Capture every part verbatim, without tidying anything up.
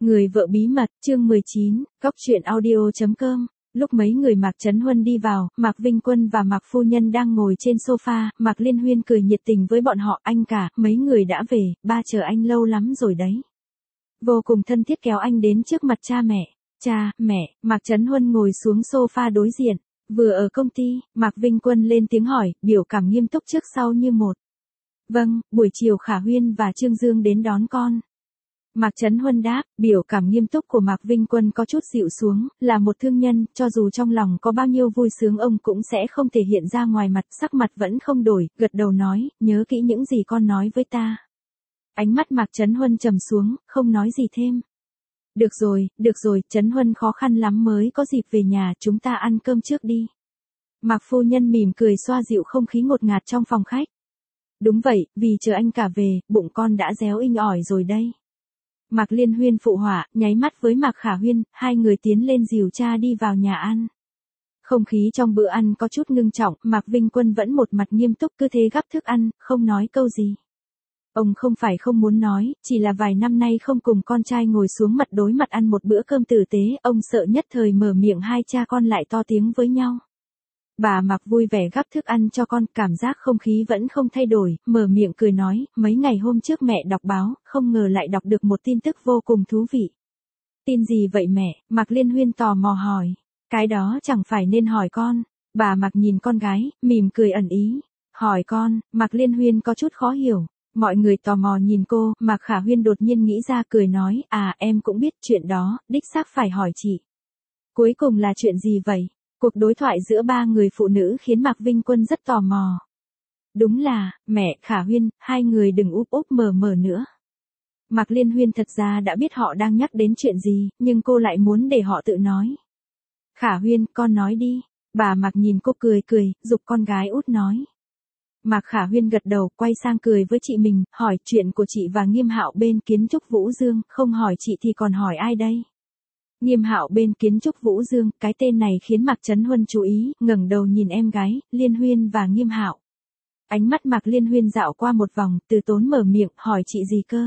Người vợ bí mật, chương mười chín, góc truyện audio chấm com. Lúc mấy người Mạc Chấn Huân đi vào, Mạc Vinh Quân và Mạc Phu Nhân đang ngồi trên sofa, Mạc Liên Huyên cười nhiệt tình với bọn họ, anh cả, mấy người đã về, ba chờ anh lâu lắm rồi đấy. Vô cùng thân thiết kéo anh đến trước mặt cha mẹ. Cha, mẹ, Mạc Chấn Huân ngồi xuống sofa đối diện. Vừa ở công ty, Mạc Vinh Quân lên tiếng hỏi, biểu cảm nghiêm túc trước sau như một. Vâng, buổi chiều Khả Huyên và Trương Dương đến đón con. Mạc Chấn Huân đáp, biểu cảm nghiêm túc của Mạc Vinh Quân có chút dịu xuống, là một thương nhân, cho dù trong lòng có bao nhiêu vui sướng ông cũng sẽ không thể hiện ra ngoài mặt, sắc mặt vẫn không đổi, gật đầu nói, nhớ kỹ những gì con nói với ta. Ánh mắt Mạc Chấn Huân trầm xuống, không nói gì thêm. Được rồi, được rồi, Chấn Huân khó khăn lắm mới có dịp về nhà, chúng ta ăn cơm trước đi. Mạc Phu Nhân mỉm cười xoa dịu không khí ngột ngạt trong phòng khách. Đúng vậy, vì chờ anh cả về, bụng con đã réo inh ỏi rồi đây. Mạc Liên Huyên phụ họa, nháy mắt với Mạc Khả Huyên, hai người tiến lên dìu cha đi vào nhà ăn. Không khí trong bữa ăn có chút ngưng trọng, Mạc Vinh Quân vẫn một mặt nghiêm túc cứ thế gắp thức ăn, không nói câu gì. Ông không phải không muốn nói, chỉ là vài năm nay không cùng con trai ngồi xuống mặt đối mặt ăn một bữa cơm tử tế, ông sợ nhất thời mở miệng hai cha con lại to tiếng với nhau. Bà Mạc vui vẻ gắp thức ăn cho con, cảm giác không khí vẫn không thay đổi, mở miệng cười nói, mấy ngày hôm trước mẹ đọc báo, không ngờ lại đọc được một tin tức vô cùng thú vị. Tin gì vậy mẹ? Mạc Liên Huyên tò mò hỏi. Cái đó chẳng phải nên hỏi con. Bà Mạc nhìn con gái, mỉm cười ẩn ý. Hỏi con, Mạc Liên Huyên có chút khó hiểu. Mọi người tò mò nhìn cô, Mạc Khả Huyên đột nhiên nghĩ ra cười nói, à em cũng biết chuyện đó, đích xác phải hỏi chị. Cuối cùng là chuyện gì vậy? Cuộc đối thoại giữa ba người phụ nữ khiến Mạc Vinh Quân rất tò mò. Đúng là, mẹ, Khả Huyên, hai người đừng úp úp mờ mờ nữa. Mạc Liên Huyên thật ra đã biết họ đang nhắc đến chuyện gì, nhưng cô lại muốn để họ tự nói. Khả Huyên, con nói đi. Bà Mạc nhìn cô cười cười, giục con gái út nói. Mạc Khả Huyên gật đầu, quay sang cười với chị mình, hỏi chuyện của chị và Nghiêm Hạo bên Kiến Trúc Vũ Dương, không hỏi chị thì còn hỏi ai đây? Nghiêm Hạo bên Kiến Trúc Vũ Dương, cái tên này khiến Mạc Chấn Huân chú ý, ngẩng đầu nhìn em gái, Liên Huyên và Nghiêm Hạo. Ánh mắt Mạc Liên Huyên dạo qua một vòng, từ tốn mở miệng, hỏi chị gì cơ?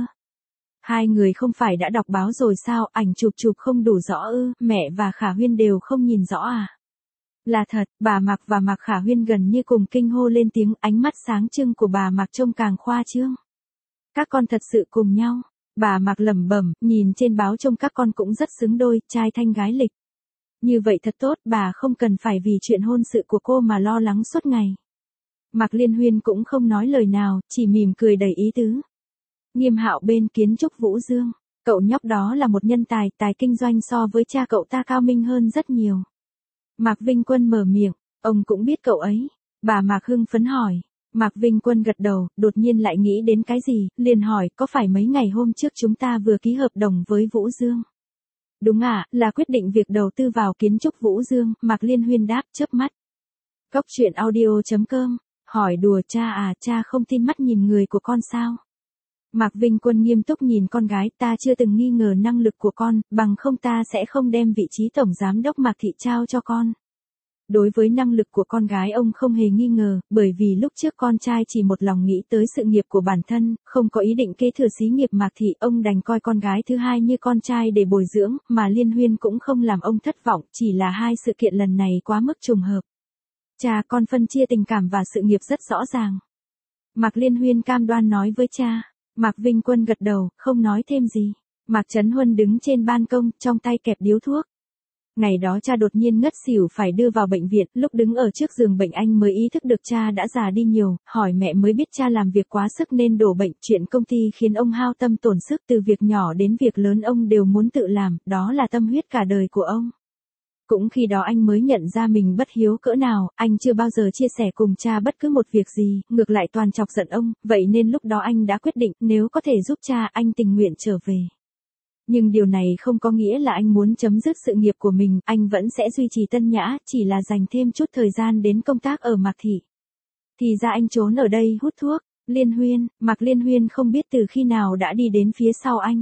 Hai người không phải đã đọc báo rồi sao, ảnh chụp chụp không đủ rõ ư, mẹ và Khả Huyên đều không nhìn rõ à? Là thật, bà Mạc và Mạc Khả Huyên gần như cùng kinh hô lên tiếng, ánh mắt sáng trưng của bà Mạc trông càng khoa trương. Các con thật sự cùng nhau. Bà Mạc lẩm bẩm, nhìn trên báo trông các con cũng rất xứng đôi, trai thanh gái lịch. Như vậy thật tốt, bà không cần phải vì chuyện hôn sự của cô mà lo lắng suốt ngày. Mạc Liên Huyên cũng không nói lời nào, chỉ mỉm cười đầy ý tứ. Nghiêm Hạo bên Kiến Trúc Vũ Dương, cậu nhóc đó là một nhân tài, tài kinh doanh so với cha cậu ta cao minh hơn rất nhiều. Mạc Vinh Quân mở miệng, ông cũng biết cậu ấy. Bà Mạc hưng phấn hỏi. Mạc Vinh Quân gật đầu, đột nhiên lại nghĩ đến cái gì, liền hỏi, có phải mấy ngày hôm trước chúng ta vừa ký hợp đồng với Vũ Dương? Đúng ạ, à, là quyết định việc đầu tư vào Kiến Trúc Vũ Dương, Mạc Liên Huyên đáp, chớp mắt. Góc truyện audio chấm com, hỏi đùa cha à, cha không tin mắt nhìn người của con sao? Mạc Vinh Quân nghiêm túc nhìn con gái, ta chưa từng nghi ngờ năng lực của con, bằng không ta sẽ không đem vị trí tổng giám đốc Mạc Thị trao cho con. Đối với năng lực của con gái ông không hề nghi ngờ, bởi vì lúc trước con trai chỉ một lòng nghĩ tới sự nghiệp của bản thân, không có ý định kế thừa xí nghiệp Mạc Thị, ông đành coi con gái thứ hai như con trai để bồi dưỡng, mà Liên Huyên cũng không làm ông thất vọng, chỉ là hai sự kiện lần này quá mức trùng hợp. Cha con phân chia tình cảm và sự nghiệp rất rõ ràng. Mạc Liên Huyên cam đoan nói với cha. Mạc Vinh Quân gật đầu, không nói thêm gì. Mạc Chấn Huân đứng trên ban công, trong tay kẹp điếu thuốc. Ngày đó cha đột nhiên ngất xỉu phải đưa vào bệnh viện, lúc đứng ở trước giường bệnh anh mới ý thức được cha đã già đi nhiều, hỏi mẹ mới biết cha làm việc quá sức nên đổ bệnh, chuyện công ty khiến ông hao tâm tổn sức, từ việc nhỏ đến việc lớn ông đều muốn tự làm, đó là tâm huyết cả đời của ông. Cũng khi đó anh mới nhận ra mình bất hiếu cỡ nào, anh chưa bao giờ chia sẻ cùng cha bất cứ một việc gì, ngược lại toàn chọc giận ông, vậy nên lúc đó anh đã quyết định, nếu có thể giúp cha anh tình nguyện trở về. Nhưng điều này không có nghĩa là anh muốn chấm dứt sự nghiệp của mình, anh vẫn sẽ duy trì Tân Nhã, chỉ là dành thêm chút thời gian đến công tác ở Mạc Thị. Thì ra anh trốn ở đây hút thuốc. Liên Huyên, Mạc Liên Huyên không biết từ khi nào đã đi đến phía sau anh.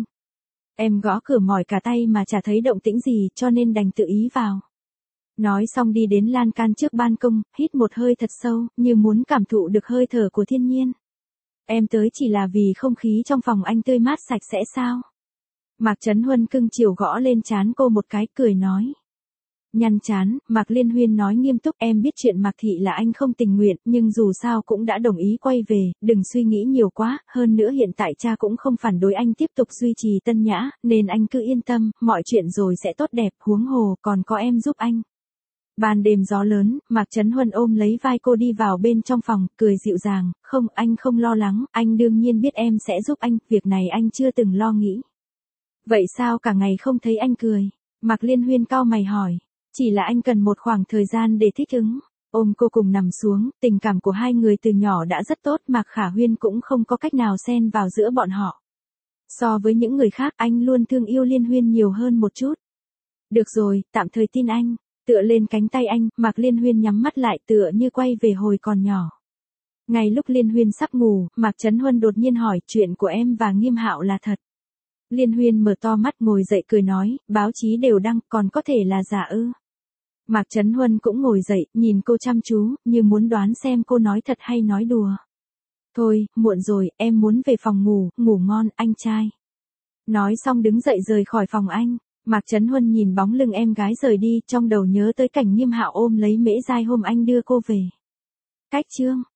Em gõ cửa mỏi cả tay mà chả thấy động tĩnh gì cho nên đành tự ý vào. Nói xong đi đến lan can trước ban công, hít một hơi thật sâu, như muốn cảm thụ được hơi thở của thiên nhiên. Em tới chỉ là vì không khí trong phòng anh tươi mát sạch sẽ sao? Mạc Chấn Huân cưng chiều gõ lên trán cô một cái, cười nói. Nhăn trán, Mạc Liên Huyên nói nghiêm túc, em biết chuyện Mạc Thị là anh không tình nguyện, nhưng dù sao cũng đã đồng ý quay về, đừng suy nghĩ nhiều quá, hơn nữa hiện tại cha cũng không phản đối anh tiếp tục duy trì Tân Nhã, nên anh cứ yên tâm, mọi chuyện rồi sẽ tốt đẹp, huống hồ, còn có em giúp anh. Ban đêm gió lớn, Mạc Chấn Huân ôm lấy vai cô đi vào bên trong phòng, cười dịu dàng, không, anh không lo lắng, anh đương nhiên biết em sẽ giúp anh, việc này anh chưa từng lo nghĩ. Vậy sao cả ngày không thấy anh cười? Mạc Liên Huyên cau mày hỏi. Chỉ là anh cần một khoảng thời gian để thích ứng. Ôm cô cùng nằm xuống, tình cảm của hai người từ nhỏ đã rất tốt, Mạc Khả Huyên cũng không có cách nào xen vào giữa bọn họ. So với những người khác, anh luôn thương yêu Liên Huyên nhiều hơn một chút. Được rồi, tạm thời tin anh. Tựa lên cánh tay anh, Mạc Liên Huyên nhắm mắt lại tựa như quay về hồi còn nhỏ. Ngay lúc Liên Huyên sắp ngủ, Mạc Chấn Huân đột nhiên hỏi, chuyện của em và Nghiêm Hạo là thật. Liên Huyên mở to mắt ngồi dậy cười nói, báo chí đều đăng, còn có thể là giả ư. Mạc Chấn Huân cũng ngồi dậy, nhìn cô chăm chú, như muốn đoán xem cô nói thật hay nói đùa. Thôi, muộn rồi, em muốn về phòng ngủ, ngủ ngon, anh trai. Nói xong đứng dậy rời khỏi phòng anh. Mạc Chấn Huân nhìn bóng lưng em gái rời đi, trong đầu nhớ tới cảnh Nghiêm Hạo ôm lấy Mễ Giai hôm anh đưa cô về. Cách chương